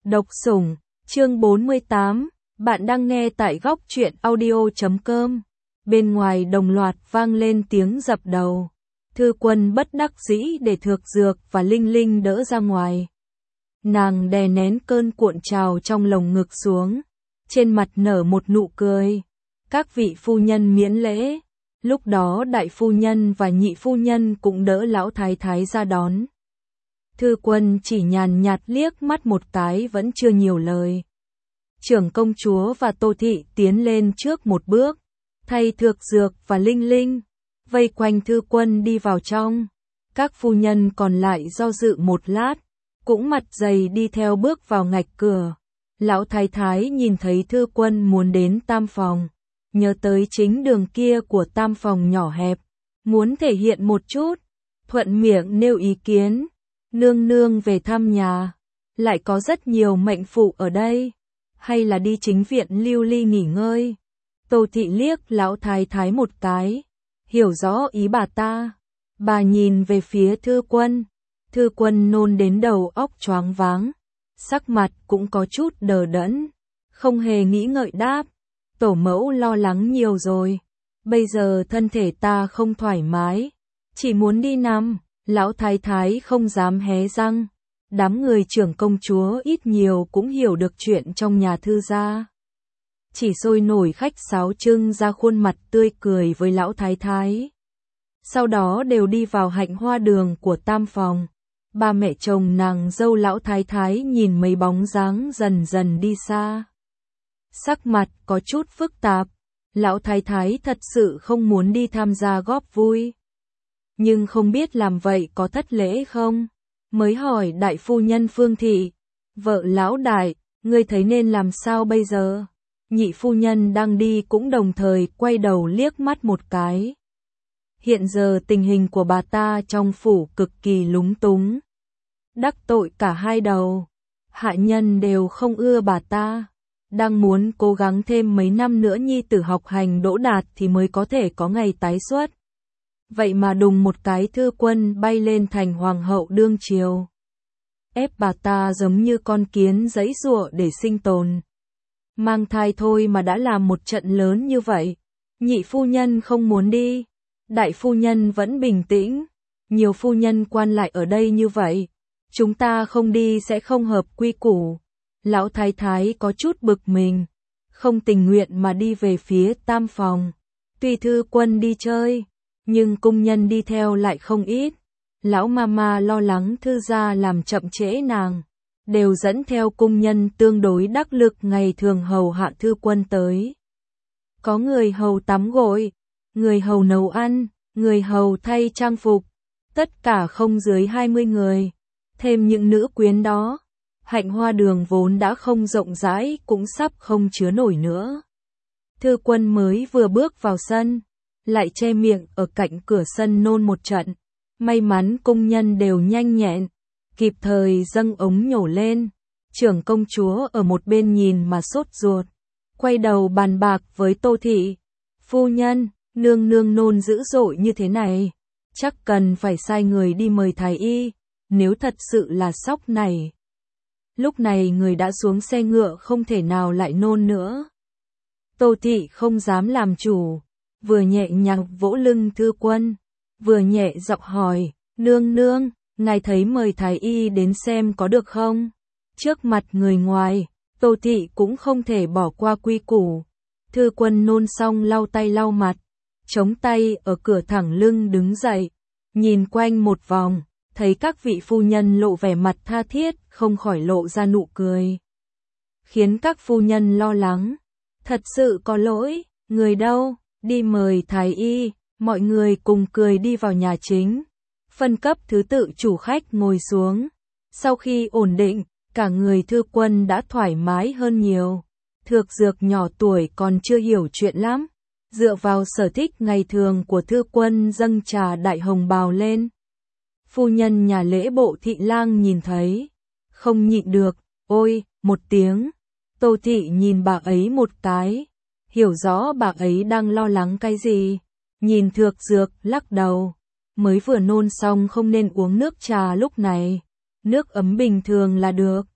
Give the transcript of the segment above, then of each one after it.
Độc sủng, chương 48, bạn đang nghe tại góc truyện audio.com. Bên ngoài đồng loạt vang lên tiếng dập đầu. Thư Quân bất đắc dĩ để Thược Dược và Linh Linh đỡ ra ngoài. Nàng đè nén cơn cuộn trào trong lồng ngực xuống, trên mặt nở một nụ cười. Các vị phu nhân miễn lễ. Lúc đó đại phu nhân và nhị phu nhân cũng đỡ lão thái thái ra đón. Thư Quân chỉ nhàn nhạt liếc mắt một cái vẫn chưa nhiều lời. Trưởng công chúa và Tô Thị tiến lên trước một bước, thay Thược Dược và Linh Linh, vây quanh Thư Quân đi vào trong. Các phu nhân còn lại do dự một lát, cũng mặt dày đi theo bước vào ngạch cửa. Lão thái thái nhìn thấy Thư Quân muốn đến tam phòng, nhớ tới chính đường kia của tam phòng nhỏ hẹp, muốn thể hiện một chút, thuận miệng nêu ý kiến. Nương nương về thăm nhà, lại có rất nhiều mệnh phụ ở đây, hay là đi chính viện lưu ly nghỉ ngơi. Tô Thị liếc lão thái thái một cái, hiểu rõ ý bà ta. Bà nhìn về phía Thư Quân. Thư Quân nôn đến đầu óc choáng váng, sắc mặt cũng có chút đờ đẫn, không hề nghĩ ngợi đáp. Tổ mẫu lo lắng nhiều rồi, bây giờ thân thể ta không thoải mái, chỉ muốn đi nằm. Lão thái thái không dám hé răng. Đám người trưởng công chúa ít nhiều cũng hiểu được chuyện trong nhà Thư gia, chỉ sôi nổi khách sáo trưng ra khuôn mặt tươi cười với lão thái thái. Sau đó đều đi vào hạnh hoa đường của tam phòng. Ba mẹ chồng nàng dâu lão thái thái nhìn mấy bóng dáng dần dần đi xa, sắc mặt có chút phức tạp. Lão thái thái thật sự không muốn đi tham gia góp vui, nhưng không biết làm vậy có thất lễ không, mới hỏi đại phu nhân Phương Thị, vợ lão đại, ngươi thấy nên làm sao bây giờ? Nhị phu nhân đang đi cũng đồng thời quay đầu liếc mắt một cái. Hiện giờ tình hình của bà ta trong phủ cực kỳ lúng túng, đắc tội cả hai đầu, hạ nhân đều không ưa bà ta, đang muốn cố gắng thêm mấy năm nữa nhi tử học hành đỗ đạt thì mới có thể có ngày tái xuất. Vậy mà đùng một cái Thư Quân bay lên thành hoàng hậu đương triều, ép bà ta giống như con kiến giãy giụa để sinh tồn. Mang thai thôi mà đã làm một trận lớn như vậy. Nhị phu nhân không muốn đi, đại phu nhân vẫn bình tĩnh. Nhiều phu nhân quan lại ở đây như vậy, chúng ta không đi sẽ không hợp quy củ. Lão thái thái có chút bực mình, không tình nguyện mà đi về phía tam phòng. Tuy Thư Quân đi chơi, nhưng cung nhân đi theo lại không ít. Lão mama lo lắng Thư gia làm chậm trễ nàng, đều dẫn theo cung nhân tương đối đắc lực ngày thường hầu hạ Thư Quân tới. Có người hầu tắm gội, người hầu nấu ăn, người hầu thay trang phục, tất cả không dưới 20 người. Thêm những nữ quyến đó, hạnh hoa đường vốn đã không rộng rãi cũng sắp không chứa nổi nữa. Thư Quân mới vừa bước vào sân, lại che miệng ở cạnh cửa sân nôn một trận. May mắn cung nhân đều nhanh nhẹn, kịp thời dâng ống nhổ lên. Trưởng công chúa ở một bên nhìn mà sốt ruột, quay đầu bàn bạc với Tô Thị. Phu nhân, nương nương nôn dữ dội như thế này, chắc cần phải sai người đi mời thái y, nếu thật sự là sóc này. Lúc này người đã xuống xe ngựa không thể nào lại nôn nữa. Tô Thị không dám làm chủ, vừa nhẹ nhàng vỗ lưng Thư Quân, vừa nhẹ giọng hỏi, nương nương, ngài thấy mời thái y đến xem có được không? Trước mặt người ngoài, Tô Thị cũng không thể bỏ qua quy củ. Thư Quân nôn xong lau tay lau mặt, chống tay ở cửa thẳng lưng đứng dậy, nhìn quanh một vòng, thấy các vị phu nhân lộ vẻ mặt tha thiết, không khỏi lộ ra nụ cười, khiến các phu nhân lo lắng. Thật sự có lỗi, người đâu, đi mời thái y. Mọi người cùng cười đi vào nhà chính, phân cấp thứ tự chủ khách ngồi xuống. Sau khi ổn định, cả người Thư Quân đã thoải mái hơn nhiều. Thược Dược nhỏ tuổi còn chưa hiểu chuyện lắm, dựa vào sở thích ngày thường của Thư Quân dâng trà đại hồng bào lên. Phu nhân nhà lễ bộ Thị lang nhìn thấy, không nhịn được, ôi, một tiếng. Tô Thị nhìn bà ấy một cái, hiểu rõ bà ấy đang lo lắng cái gì. Nhìn Thược Dược lắc đầu, mới vừa nôn xong không nên uống nước trà lúc này, nước ấm bình thường là được.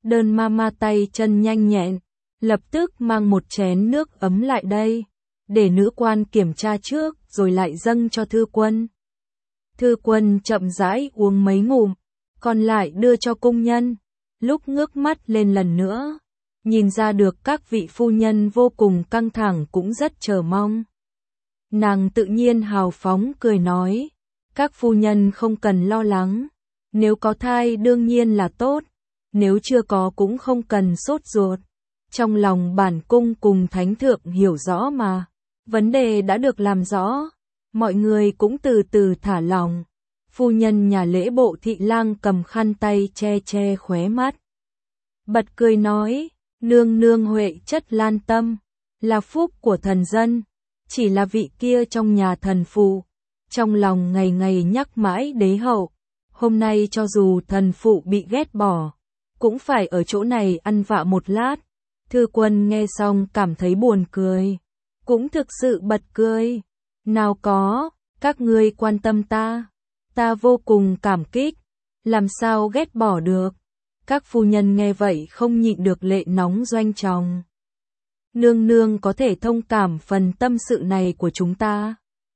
Đơn mama tay chân nhanh nhẹn, lập tức mang một chén nước ấm lại đây, để nữ quan kiểm tra trước rồi lại dâng cho Thư Quân. Thư Quân chậm rãi uống mấy ngụm, còn lại đưa cho cung nhân. Lúc ngước mắt lên lần nữa, nhìn ra được các vị phu nhân vô cùng căng thẳng cũng rất chờ mong. Nàng tự nhiên hào phóng cười nói, các phu nhân không cần lo lắng, nếu có thai đương nhiên là tốt, nếu chưa có cũng không cần sốt ruột. Trong lòng bản cung cùng thánh thượng hiểu rõ mà, vấn đề đã được làm rõ, mọi người cũng từ từ thả lòng. Phu nhân nhà lễ bộ Thị Lang cầm khăn tay che che khóe mắt, bật cười nói, nương nương huệ chất lan tâm, là phúc của thần dân, chỉ là vị kia trong nhà thần phụ, trong lòng ngày ngày nhắc mãi đế hậu, hôm nay cho dù thần phụ bị ghét bỏ, cũng phải ở chỗ này ăn vạ một lát. Thư Quân nghe xong cảm thấy buồn cười, cũng thực sự bật cười, nào có, các ngươi quan tâm ta vô cùng cảm kích, làm sao ghét bỏ được. Các phu nhân nghe vậy không nhịn được lệ nóng doanh tròng. Nương nương có thể thông cảm phần tâm sự này của chúng ta.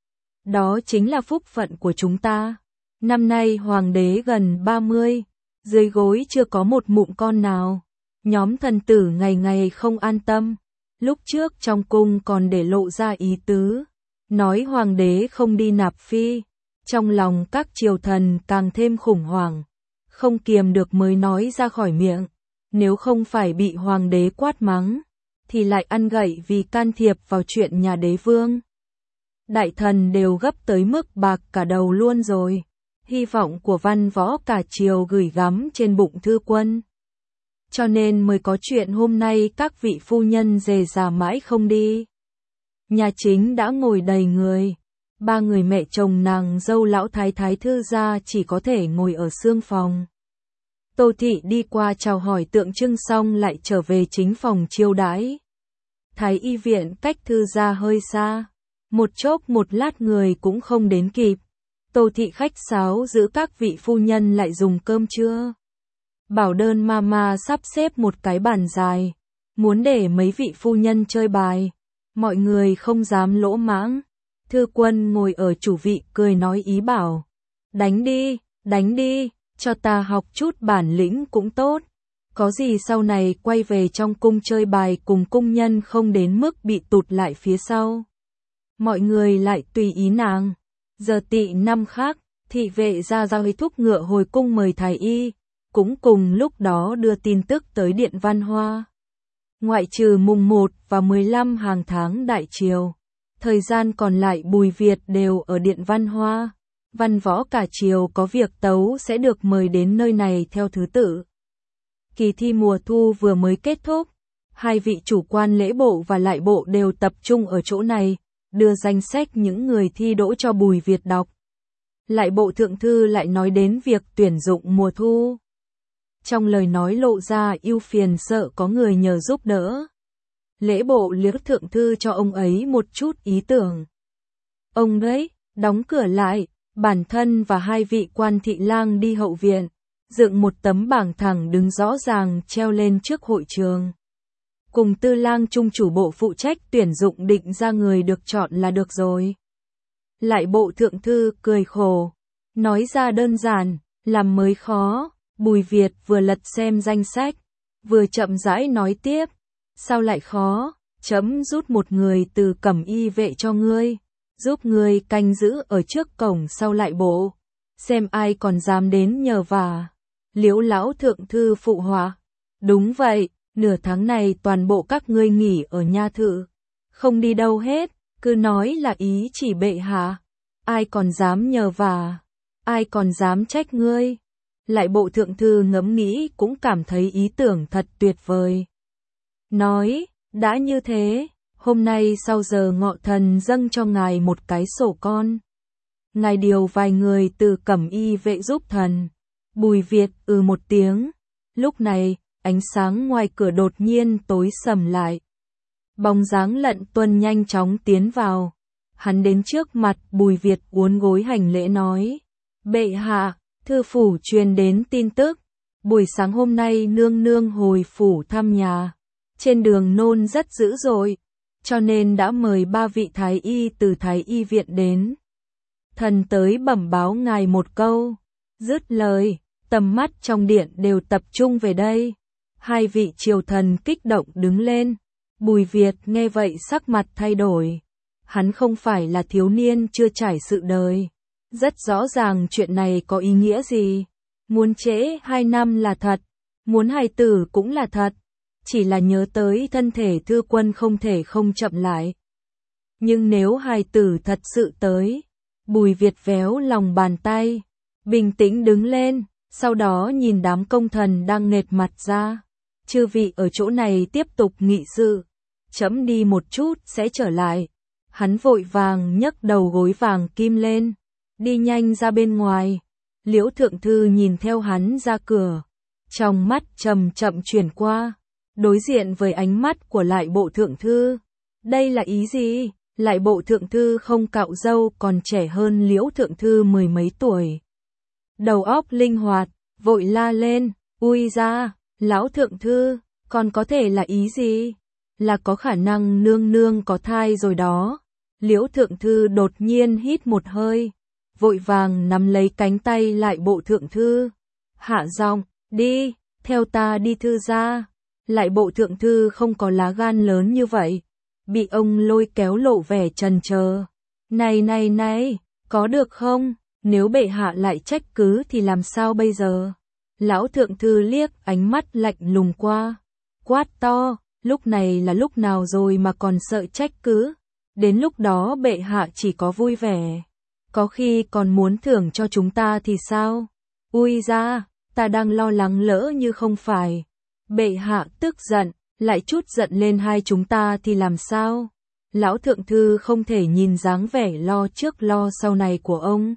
Đó chính là phúc phận của chúng ta. Năm nay hoàng đế gần 30, dưới gối chưa có một mụn con nào. Nhóm thần tử ngày ngày không an tâm. Lúc trước trong cung còn để lộ ra ý tứ, nói hoàng đế không đi nạp phi. Trong lòng các triều thần càng thêm khủng hoảng, không kiềm được mới nói ra khỏi miệng. Nếu không phải bị hoàng đế quát mắng, thì lại ăn gậy vì can thiệp vào chuyện nhà đế vương. Đại thần đều gấp tới mức bạc cả đầu luôn rồi. Hy vọng của văn võ cả triều gửi gắm trên bụng Thư Quân. Cho nên mới có chuyện hôm nay các vị phu nhân rề rà mãi không đi. Nhà chính đã ngồi đầy người. 3 người mẹ chồng nàng dâu lão thái thái Thư gia chỉ có thể ngồi ở xương phòng. Tô Thị đi qua chào hỏi tượng trưng xong lại trở về chính phòng chiêu đãi. Thái y viện cách Thư gia hơi xa, một chốc một lát người cũng không đến kịp. Tô Thị khách sáo giữ các vị phu nhân lại dùng cơm trưa. Bảo Đơn mama sắp xếp một cái bàn dài, muốn để mấy vị phu nhân chơi bài. Mọi người không dám lỗ mãng. Thư Quân ngồi ở chủ vị cười nói ý bảo, đánh đi, cho ta học chút bản lĩnh cũng tốt. Có gì sau này quay về trong cung chơi bài cùng cung nhân không đến mức bị tụt lại phía sau. Mọi người lại tùy ý nàng. Giờ Tỵ năm khác, thị vệ ra hơi thúc ngựa hồi cung mời thái y, cũng cùng lúc đó đưa tin tức tới Điện Văn Hoa. Ngoại trừ mùng 1 và 15 hàng tháng đại triều, thời gian còn lại Bùi Việt đều ở Điện Văn Hoa. Văn võ cả triều có việc tấu sẽ được mời đến nơi này theo thứ tự. Kỳ thi mùa thu vừa mới kết thúc, 2 vị chủ quan lễ bộ và lại bộ đều tập trung ở chỗ này, đưa danh sách những người thi đỗ cho Bùi Việt đọc. Lại bộ thượng thư lại nói đến việc tuyển dụng mùa thu. Trong lời nói lộ ra ưu phiền sợ có người nhờ giúp đỡ. Lễ bộ liếc thượng thư cho ông ấy một chút ý tưởng. Ông đấy, đóng cửa lại, bản thân và 2 vị quan thị lang đi hậu viện, dựng một tấm bảng thẳng đứng rõ ràng treo lên trước hội trường. Cùng tư lang trung chủ bộ phụ trách tuyển dụng định ra người được chọn là được rồi. Lại bộ thượng thư cười khổ, nói ra đơn giản, làm mới khó. Bùi Việt vừa lật xem danh sách, vừa chậm rãi nói tiếp, sao lại khó, chấm rút một người từ cẩm y vệ cho ngươi, giúp ngươi canh giữ ở trước cổng sau lại bộ, xem ai còn dám đến nhờ vả. Liễu lão thượng thư phụ họa, đúng vậy, nửa tháng này toàn bộ các ngươi nghỉ ở nha thự, không đi đâu hết, cứ nói là ý chỉ bệ hạ, ai còn dám nhờ vả, ai còn dám trách ngươi. Lại bộ thượng thư ngẫm nghĩ cũng cảm thấy ý tưởng thật tuyệt vời. Nói, đã như thế, hôm nay sau giờ ngọ thần dâng cho ngài một cái sổ con. Ngài điều vài người từ cẩm y vệ giúp thần. Bùi Việt một tiếng. Lúc này, ánh sáng ngoài cửa đột nhiên tối sầm lại. Bóng dáng Lận Tuân nhanh chóng tiến vào. Hắn đến trước mặt Bùi Việt uốn gối hành lễ nói. Bệ hạ, thư phủ truyền đến tin tức. Buổi sáng hôm nay nương nương hồi phủ thăm nhà, trên đường nôn rất dữ dội, cho nên đã mời 3 vị thái y từ thái y viện đến. Thần tới bẩm báo ngài một câu. Dứt lời, tầm mắt trong điện đều tập trung về đây. 2 vị triều thần kích động đứng lên. Bùi Việt nghe vậy sắc mặt thay đổi. Hắn không phải là thiếu niên chưa trải sự đời. Rất rõ ràng chuyện này có ý nghĩa gì. Muốn trễ 2 năm là thật, muốn hài tử cũng là thật. Chỉ là nhớ tới thân thể Thư Quân không thể không chậm lại. Nhưng nếu hài tử thật sự tới, Bùi Việt véo lòng bàn tay, bình tĩnh đứng lên, sau đó nhìn đám công thần đang nghệt mặt ra. Chư vị ở chỗ này tiếp tục nghị sự, chấm đi một chút sẽ trở lại. Hắn vội vàng nhấc đầu gối vàng kim lên, đi nhanh ra bên ngoài. Liễu Thượng Thư nhìn theo hắn ra cửa, trong mắt chậm chậm chuyển qua, đối diện với ánh mắt của Lại Bộ Thượng Thư. Đây là ý gì? Lại Bộ Thượng Thư không cạo râu còn trẻ hơn Liễu Thượng Thư 10 mấy tuổi. Đầu óc linh hoạt, vội la lên, ui ra, Lão Thượng Thư, còn có thể là ý gì? Là có khả năng nương nương có thai rồi đó. Liễu Thượng Thư đột nhiên hít một hơi, vội vàng nắm lấy cánh tay Lại Bộ Thượng Thư. Hạ giọng, đi, theo ta đi thư ra. Lại Bộ Thượng Thư không có lá gan lớn như vậy, bị ông lôi kéo lộ vẻ chần chờ. Này, có được không? Nếu bệ hạ lại trách cứ thì làm sao bây giờ? Lão Thượng Thư liếc ánh mắt lạnh lùng qua, quát to, lúc này là lúc nào rồi mà còn sợ trách cứ? Đến lúc đó bệ hạ chỉ có vui vẻ, có khi còn muốn thưởng cho chúng ta thì sao? Ui ra, ta đang lo lắng lỡ như không phải. Bệ hạ tức giận, lại chút giận lên hai chúng ta thì làm sao? Lão Thượng Thư không thể nhìn dáng vẻ lo trước lo sau này của ông.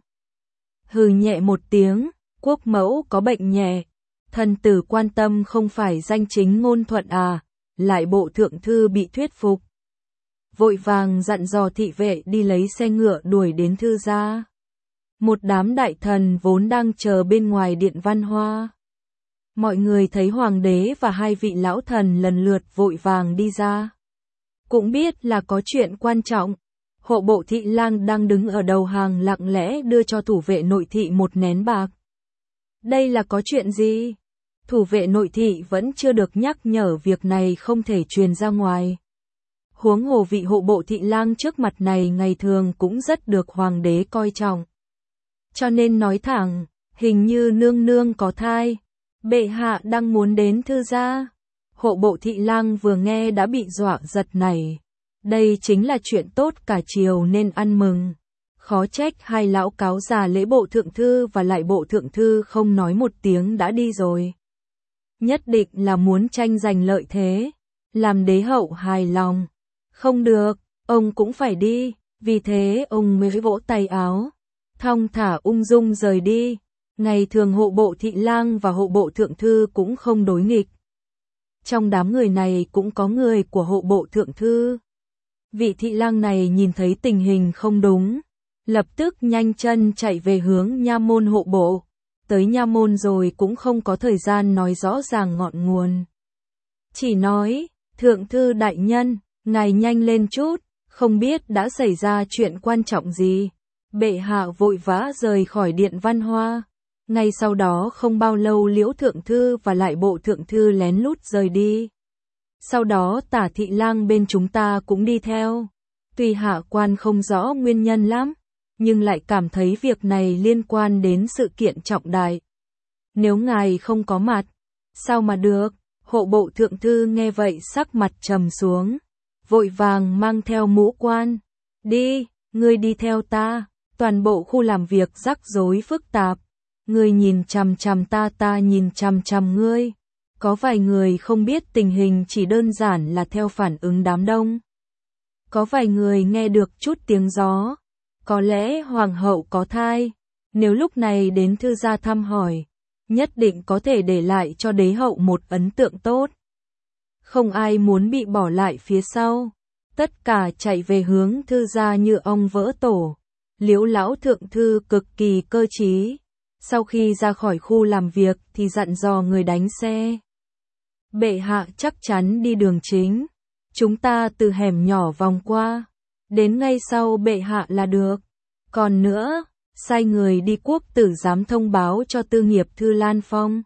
Hừ nhẹ một tiếng, quốc mẫu có bệnh nhẹ, thần tử quan tâm không phải danh chính ngôn thuận à? Lại Bộ Thượng Thư bị thuyết phục, vội vàng dặn dò thị vệ đi lấy xe ngựa đuổi đến thư gia. Một đám đại thần vốn đang chờ bên ngoài điện Văn Hoa. Mọi người thấy hoàng đế và 2 vị lão thần lần lượt vội vàng đi ra. Cũng biết là có chuyện quan trọng. Hộ bộ thị lang đang đứng ở đầu hàng lặng lẽ đưa cho thủ vệ nội thị một nén bạc. Đây là có chuyện gì? Thủ vệ nội thị vẫn chưa được nhắc nhở việc này không thể truyền ra ngoài. Huống hồ vị hộ bộ thị lang trước mặt này ngày thường cũng rất được hoàng đế coi trọng. Cho nên nói thẳng, hình như nương nương có thai. Bệ hạ đang muốn đến thư gia. Hộ bộ thị lang vừa nghe đã bị dọa giật nảy. Đây chính là chuyện tốt cả triều nên ăn mừng. Khó trách 2 lão cáo già Lễ Bộ Thượng Thư và Lại Bộ Thượng Thư không nói một tiếng đã đi rồi. Nhất định là muốn tranh giành lợi thế, làm đế hậu hài lòng. Không được, ông cũng phải đi, vì thế ông mới vỗ tay áo, thong thả ung dung rời đi. Ngày thường hộ bộ thị lang và hộ bộ thượng thư cũng không đối nghịch. Trong đám người này cũng có người của hộ bộ thượng thư. Vị thị lang này nhìn thấy tình hình không đúng, lập tức nhanh chân chạy về hướng nha môn hộ bộ. Tới nha môn rồi cũng không có thời gian nói rõ ràng ngọn nguồn. Chỉ nói, thượng thư đại nhân, ngài nhanh lên chút, không biết đã xảy ra chuyện quan trọng gì. Bệ hạ vội vã rời khỏi điện Văn Hoa. Ngay sau đó không bao lâu Liễu Thượng Thư và Lại Bộ Thượng Thư lén lút rời đi. Sau đó Tả thị lang bên chúng ta cũng đi theo. Tuy hạ quan không rõ nguyên nhân lắm, nhưng lại cảm thấy việc này liên quan đến sự kiện trọng đại. Nếu ngài không có mặt, sao mà được? Hộ bộ Thượng Thư nghe vậy sắc mặt trầm xuống, vội vàng mang theo mũ quan. Đi, ngươi đi theo ta, toàn bộ khu làm việc rắc rối phức tạp. Ngươi nhìn chằm chằm ta, ta nhìn chằm chằm ngươi. Có vài người không biết tình hình chỉ đơn giản là theo phản ứng đám đông. Có vài người nghe được chút tiếng gió. Có lẽ hoàng hậu có thai. Nếu lúc này đến thư gia thăm hỏi, nhất định có thể để lại cho đế hậu một ấn tượng tốt. Không ai muốn bị bỏ lại phía sau. Tất cả chạy về hướng thư gia như ong vỡ tổ. Liễu lão thượng thư cực kỳ cơ trí, Sau khi ra khỏi khu làm việc thì dặn dò người đánh xe. Bệ hạ chắc chắn đi đường chính. Chúng ta từ hẻm nhỏ vòng qua. Đến ngay sau bệ hạ là được. Còn nữa, sai người đi quốc tử giám thông báo cho tư nghiệp thư Lan Phong.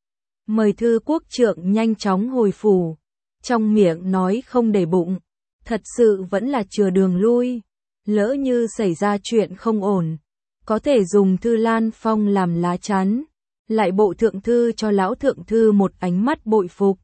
Mời thư quốc trượng nhanh chóng hồi phủ. Trong miệng nói không để bụng. Thật sự vẫn là chừa đường lui. Lỡ như xảy ra chuyện không ổn. Có thể dùng thư Lan Phong làm lá chắn. Lại bộ thượng thư cho lão thượng thư một ánh mắt bội phục.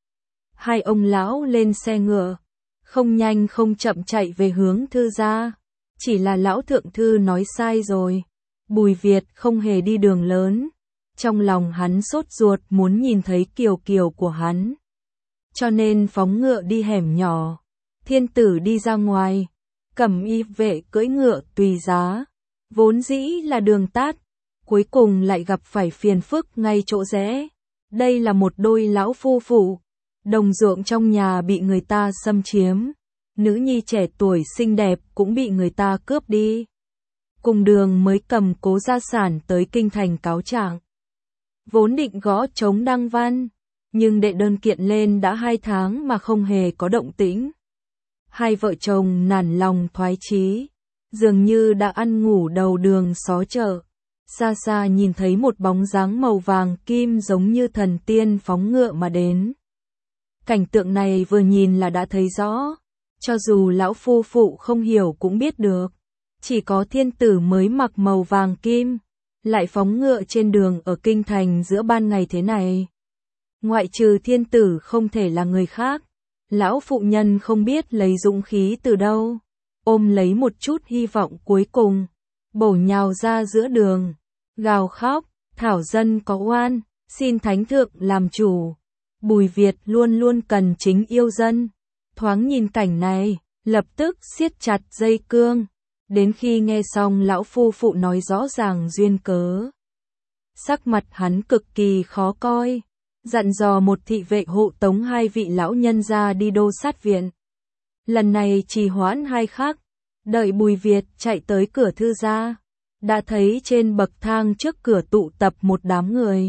Hai ông lão lên xe ngựa. Không nhanh không chậm chạy về hướng thư gia. Chỉ là lão thượng thư nói sai rồi. Bùi Việt không hề đi đường lớn. Trong lòng hắn sốt ruột muốn nhìn thấy kiều kiều của hắn. Cho nên phóng ngựa đi hẻm nhỏ. Thiên tử đi ra ngoài. Cẩm y vệ cưỡi ngựa tùy giá. Vốn dĩ là đường tắt. Cuối cùng lại gặp phải phiền phức ngay chỗ rẽ. Đây là một đôi lão phu phụ. Đồng ruộng trong nhà bị người ta xâm chiếm. Nữ nhi trẻ tuổi xinh đẹp cũng bị người ta cướp đi. Cùng đường mới cầm cố gia sản tới kinh thành cáo trạng. Vốn định gõ trống đăng văn. Nhưng đệ đơn kiện lên đã 2 tháng mà không hề có động tĩnh. Hai vợ chồng nản lòng thoái chí. Dường như đã ăn ngủ đầu đường xó chợ. Xa xa nhìn thấy một bóng dáng màu vàng kim giống như thần tiên phóng ngựa mà đến. Cảnh tượng này vừa nhìn là đã thấy rõ. Cho dù lão phu phụ không hiểu cũng biết được. Chỉ có thiên tử mới mặc màu vàng kim. Lại phóng ngựa trên đường ở kinh thành giữa ban ngày thế này. Ngoại trừ thiên tử không thể là người khác. Lão phụ nhân không biết lấy dũng khí từ đâu. Ôm lấy một chút hy vọng cuối cùng. Bổ nhào ra giữa đường. Gào khóc, thảo dân có oan, xin thánh thượng làm chủ. Bùi Việt luôn luôn cần chính yêu dân. Thoáng nhìn cảnh này, lập tức siết chặt dây cương. Đến khi nghe xong lão phu phụ nói rõ ràng duyên cớ. Sắc mặt hắn cực kỳ khó coi. Dặn dò một thị vệ hộ tống 2 vị lão nhân ra đi đô sát viện. Lần này trì hoãn 2 khắc. Đợi Bùi Việt chạy tới cửa thư gia. Đã thấy trên bậc thang trước cửa tụ tập một đám người.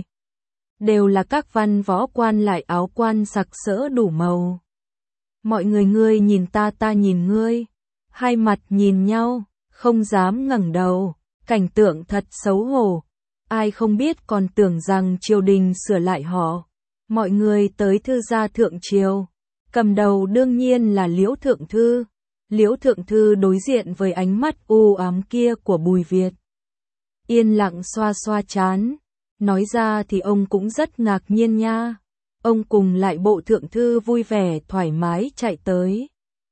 Đều là các văn võ quan lại áo quan sặc sỡ đủ màu. Mọi người ngươi nhìn ta nhìn ngươi. Hai mặt nhìn nhau, không dám ngẩng đầu. Cảnh tượng thật xấu hổ. Ai không biết còn tưởng rằng triều đình sửa lại họ. Mọi người tới thư gia thượng triều. Cầm đầu đương nhiên là Liễu Thượng Thư. Liễu Thượng Thư đối diện với ánh mắt u ám kia của Bùi Việt. Yên lặng xoa xoa trán. Nói ra thì ông cũng rất ngạc nhiên nha. Ông cùng lại bộ thượng thư vui vẻ thoải mái chạy tới.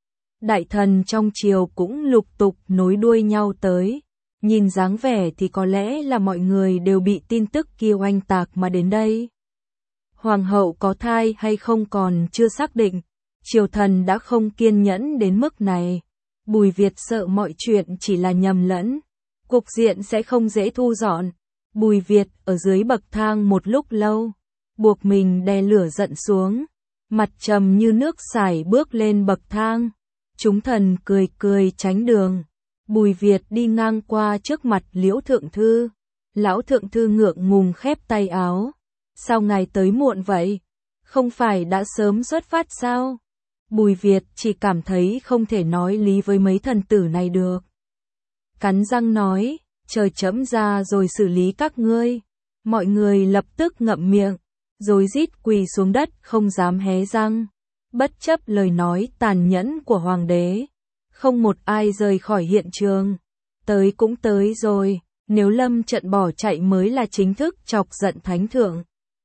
Đại thần trong triều cũng lục tục nối đuôi nhau tới. Nhìn dáng vẻ thì có lẽ là mọi người đều bị tin tức kia oanh tạc mà đến đây. Hoàng hậu có thai hay không còn chưa xác định. Triều thần đã không kiên nhẫn đến mức này. Bùi Việt sợ mọi chuyện chỉ là nhầm lẫn. Cục diện sẽ không dễ thu dọn. Bùi Việt ở dưới bậc thang một lúc lâu. Buộc mình đè lửa giận xuống. Mặt trầm như nước sải bước lên bậc thang. Chúng thần cười cười tránh đường. Bùi Việt đi ngang qua trước mặt Liễu Thượng Thư. Lão Thượng Thư ngượng ngùng khép tay áo. Sao ngài tới muộn vậy? Không phải đã sớm xuất phát sao? Bùi Việt chỉ cảm thấy không thể nói lý với mấy thần tử này được. Cắn răng nói, chờ chẫm ra rồi xử lý các ngươi. Mọi người lập tức ngậm miệng, rồi rít quỳ xuống đất không dám hé răng. Bất chấp lời nói tàn nhẫn của hoàng đế, không một ai rời khỏi hiện trường. Tới cũng tới rồi, nếu lâm trận bỏ chạy mới là chính thức chọc giận thánh thượng.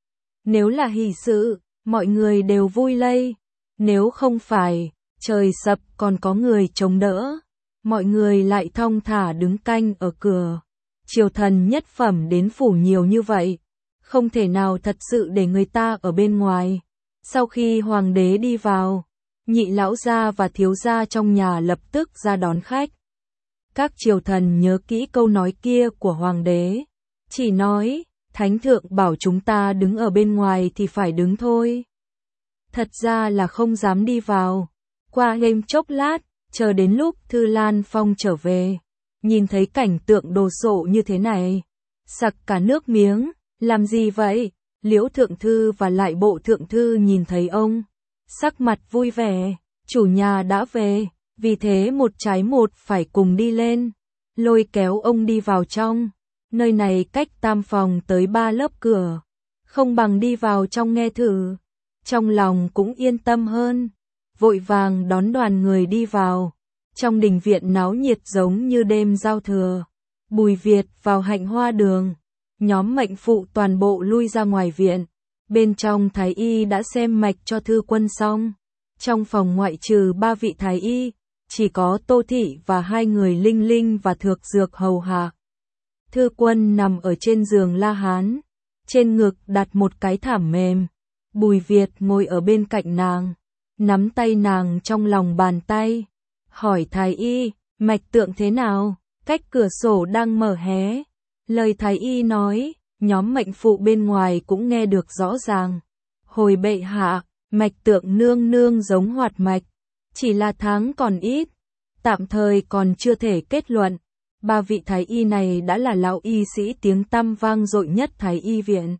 Nếu là hỷ sự, mọi người đều vui lây. Nếu không phải, trời sập còn có người chống đỡ. Mọi người lại thong thả đứng canh ở cửa. Triều thần nhất phẩm đến phủ nhiều như vậy. Không thể nào thật sự để người ta ở bên ngoài. Sau khi hoàng đế đi vào, nhị lão gia và thiếu gia trong nhà lập tức ra đón khách. Các triều thần nhớ kỹ câu nói kia của hoàng đế. Chỉ nói, thánh thượng bảo chúng ta đứng ở bên ngoài thì phải đứng thôi. Thật ra là không dám đi vào. Qua đêm chốc lát, chờ đến lúc Thư Lan Phong trở về. Nhìn thấy cảnh tượng đồ sộ như thế này. sặc cả nước miếng, làm gì vậy? Liễu thượng thư và lại bộ thượng thư nhìn thấy ông, sắc mặt vui vẻ, chủ nhà đã về, vì thế một trái một phải cùng đi lên, lôi kéo ông đi vào trong. Nơi này cách tam phòng tới 3 lớp cửa, không bằng đi vào trong nghe thử. Trong lòng cũng yên tâm hơn, vội vàng đón đoàn người đi vào. Trong đình viện náo nhiệt giống như đêm giao thừa. Bùi Việt vào Hạnh Hoa Đường, nhóm mệnh phụ toàn bộ lui ra ngoài viện. Bên trong thái y đã xem mạch cho thư quân xong. Trong phòng ngoại trừ 3 vị thái y, chỉ có Tô Thị và 2 người Linh Linh và Thược Dược hầu hạ. Thư quân nằm ở trên giường La Hán, trên ngực đặt một cái thảm mềm. Bùi Việt ngồi ở bên cạnh nàng, nắm tay nàng trong lòng bàn tay, hỏi thái y, mạch tượng thế nào? Cách cửa sổ đang mở hé. Lời thái y nói, nhóm mệnh phụ bên ngoài cũng nghe được rõ ràng. Hồi bệ hạ, mạch tượng nương nương giống hoạt mạch, chỉ là tháng còn ít, tạm thời còn chưa thể kết luận. 3 vị thái y này đã là lão y sĩ tiếng tăm vang dội nhất thái y viện.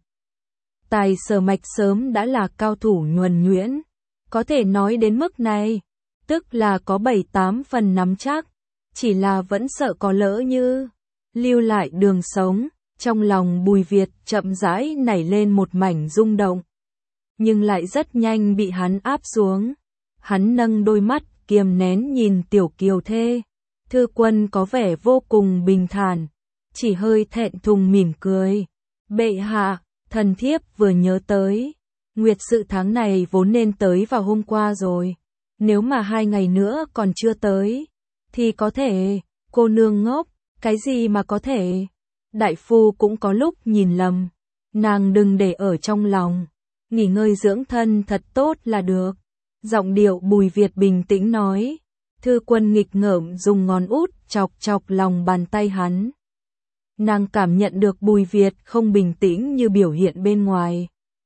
Tài sở mạch sớm đã là cao thủ nhuần nhuyễn, có thể nói đến mức này, tức là có 7-8 phần nắm chắc, chỉ là vẫn sợ có lỡ như lưu lại đường sống. Trong lòng Bùi Việt chậm rãi nảy lên một mảnh rung động, nhưng lại rất nhanh bị hắn áp xuống. Hắn nâng đôi mắt kiềm nén nhìn tiểu kiều thê. Thư quân có vẻ vô cùng bình thản, chỉ hơi thẹn thùng mỉm cười. Bệ hạ, thần thiếp vừa nhớ tới, nguyệt sự tháng này vốn nên tới vào hôm qua rồi. Nếu mà 2 ngày nữa còn chưa tới, thì có thể. Cô nương ngốc, cái gì mà có thể? Đại phu cũng có lúc nhìn lầm, nàng đừng để ở trong lòng, nghỉ ngơi dưỡng thân thật tốt là được. Giọng điệu Bùi Việt bình tĩnh nói. Thư quân nghịch ngợm dùng ngón út chọc chọc lòng bàn tay hắn. Nàng cảm nhận được Bùi Việt không bình tĩnh như biểu hiện bên ngoài.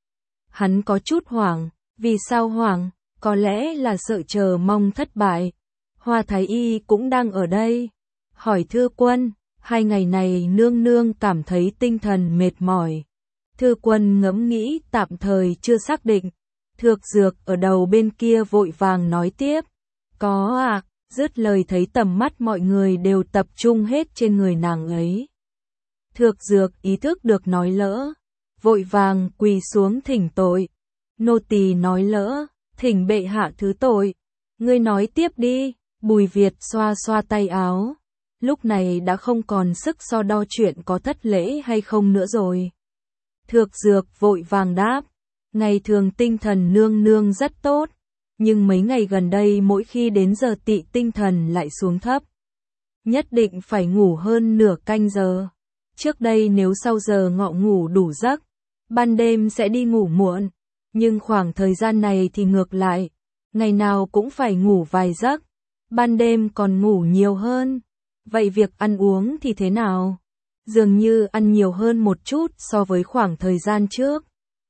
Hắn có chút hoảng, vì sao hoảng? Có lẽ là sợ chờ mong thất bại. Hoa thái y cũng đang ở đây. Hỏi thư quân, 2 ngày này nương nương cảm thấy tinh thần mệt mỏi. Thư quân ngẫm nghĩ tạm thời chưa xác định. Thược Dược ở đầu bên kia vội vàng nói tiếp. Có à, dứt lời thấy tầm mắt mọi người đều tập trung hết trên người nàng ấy. Thược Dược ý thức được nói lỡ, vội vàng quỳ xuống thỉnh tội. Nô tỳ nói lỡ, thỉnh bệ hạ thứ tội. Ngươi nói tiếp đi. Bùi Việt xoa xoa tay áo. Lúc này đã không còn sức so đo chuyện có thất lễ hay không nữa rồi. Thược Dược vội vàng đáp. Ngày thường tinh thần nương nương rất tốt, nhưng mấy ngày gần đây mỗi khi đến giờ tị tinh thần lại xuống thấp. Nhất định phải ngủ hơn nửa canh giờ. Trước đây nếu sau giờ ngọ ngủ đủ giấc, ban đêm sẽ đi ngủ muộn, nhưng khoảng thời gian này thì ngược lại, ngày nào cũng phải ngủ vài giấc, ban đêm còn ngủ nhiều hơn. Vậy việc ăn uống thì thế nào? Dường như ăn nhiều hơn một chút so với khoảng thời gian trước.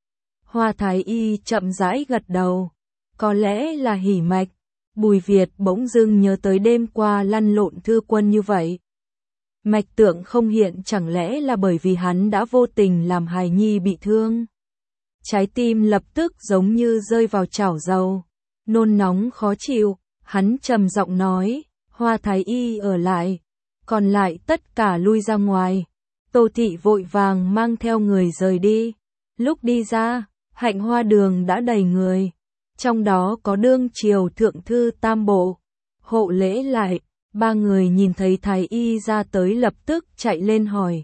Hoa thái y chậm rãi gật đầu. Có lẽ là hỉ mạch. Bùi Việt bỗng dưng nhớ tới đêm qua lăn lộn thư quân như vậy. Mạch tượng không hiện chẳng lẽ là bởi vì hắn đã vô tình làm hài nhi bị thương. Trái tim lập tức giống như rơi vào chảo dầu. Nôn nóng khó chịu, hắn trầm giọng nói, Hoa thái y ở lại, còn lại tất cả lui ra ngoài. Tô Thị vội vàng mang theo người rời đi. Lúc đi ra, Hạnh Hoa Đường đã đầy người, trong đó có đương triều thượng thư tam bộ. Hộ lễ lại, 3 người nhìn thấy thái y ra tới lập tức chạy lên hỏi.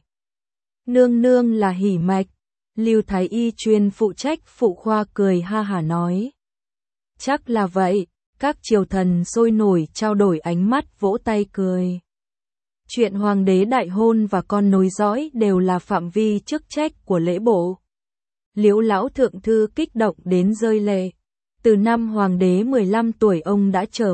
Nương nương là hỉ mạch. Lưu thái y chuyên phụ trách phụ khoa cười ha hả nói. Chắc là vậy. Các triều thần sôi nổi trao đổi ánh mắt vỗ tay cười. Chuyện hoàng đế đại hôn và con nối dõi đều là phạm vi chức trách của lễ bộ. Liễu lão thượng thư kích động đến rơi lệ. Từ năm hoàng đế 15 tuổi ông đã chờ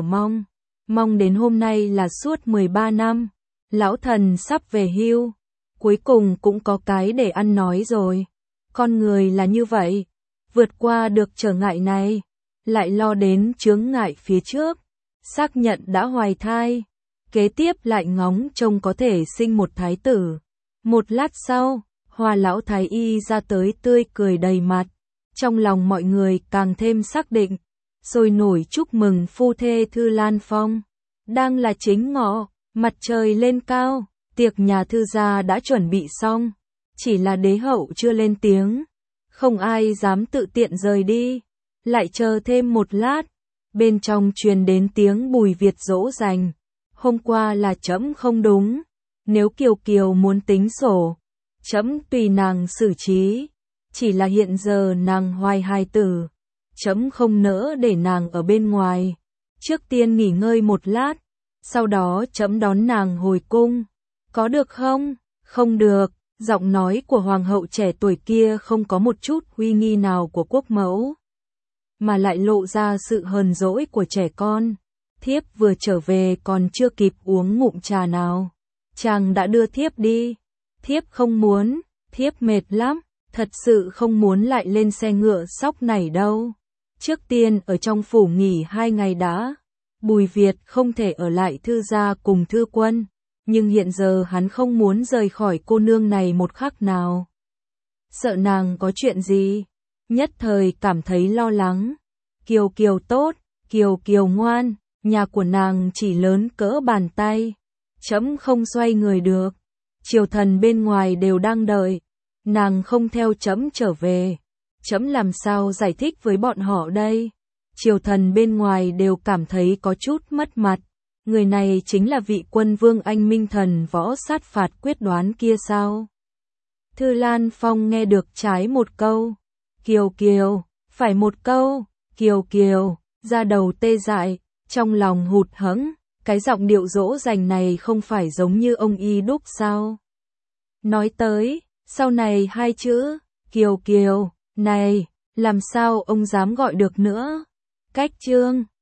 mong đến hôm nay là suốt 13 năm. Lão thần sắp về hưu, cuối cùng cũng có cái để ăn nói rồi. Con người là như vậy, vượt qua được trở ngại này, lại lo đến chướng ngại phía trước. Xác nhận đã hoài thai, kế tiếp lại ngóng trông có thể sinh một thái tử. Một lát sau, Hoa lão thái y ra tới tươi cười đầy mặt, trong lòng mọi người càng thêm xác định, sôi nổi chúc mừng phu thê Thư Lan Phong. Đang là chính ngọ, mặt trời lên cao, tiệc nhà Thư gia đã chuẩn bị xong, chỉ là đế hậu chưa lên tiếng, không ai dám tự tiện rời đi, lại chờ thêm một lát, bên trong truyền đến tiếng Bùi Việt dỗ dành, hôm qua là trẫm không đúng, nếu Kiều Kiều muốn tính sổ, trẫm tùy nàng xử trí, chỉ là hiện giờ nàng hoài hài tử, trẫm không nỡ để nàng ở bên ngoài, trước tiên nghỉ ngơi một lát, sau đó trẫm đón nàng hồi cung, có được không? Không được, giọng nói của hoàng hậu trẻ tuổi kia không có một chút uy nghi nào của quốc mẫu, mà lại lộ ra sự hờn dỗi của trẻ con. Thiếp vừa trở về còn chưa kịp uống ngụm trà nào, chàng đã đưa thiếp đi. Thiếp không muốn, thiếp mệt lắm, thật sự không muốn lại lên xe ngựa sóc này đâu. Trước tiên ở trong phủ nghỉ 2 ngày đã. Bùi Việt không thể ở lại Thư gia cùng Thư Quân, nhưng hiện giờ hắn không muốn rời khỏi cô nương này một khắc nào. Sợ nàng có chuyện gì, nhất thời cảm thấy lo lắng. Kiều Kiều tốt, Kiều Kiều ngoan, nhà của nàng chỉ lớn cỡ bàn tay, trẫm không xoay người được. Triều thần bên ngoài đều đang đợi, nàng không theo trẫm trở về, trẫm làm sao giải thích với bọn họ đây? Triều thần bên ngoài đều cảm thấy có chút mất mặt, người này chính là vị quân vương anh minh thần võ sát phạt quyết đoán kia sao? Thư Lan Phong nghe được trái một câu, Kiều Kiều, phải một câu, Kiều Kiều, da đầu tê dại, trong lòng hụt hẫng, cái giọng điệu dỗ dành này không phải giống như ông Y Đúc sao? Nói tới, sau này 2 chữ, Kiều Kiều, này, làm sao ông dám gọi được nữa? Cách chương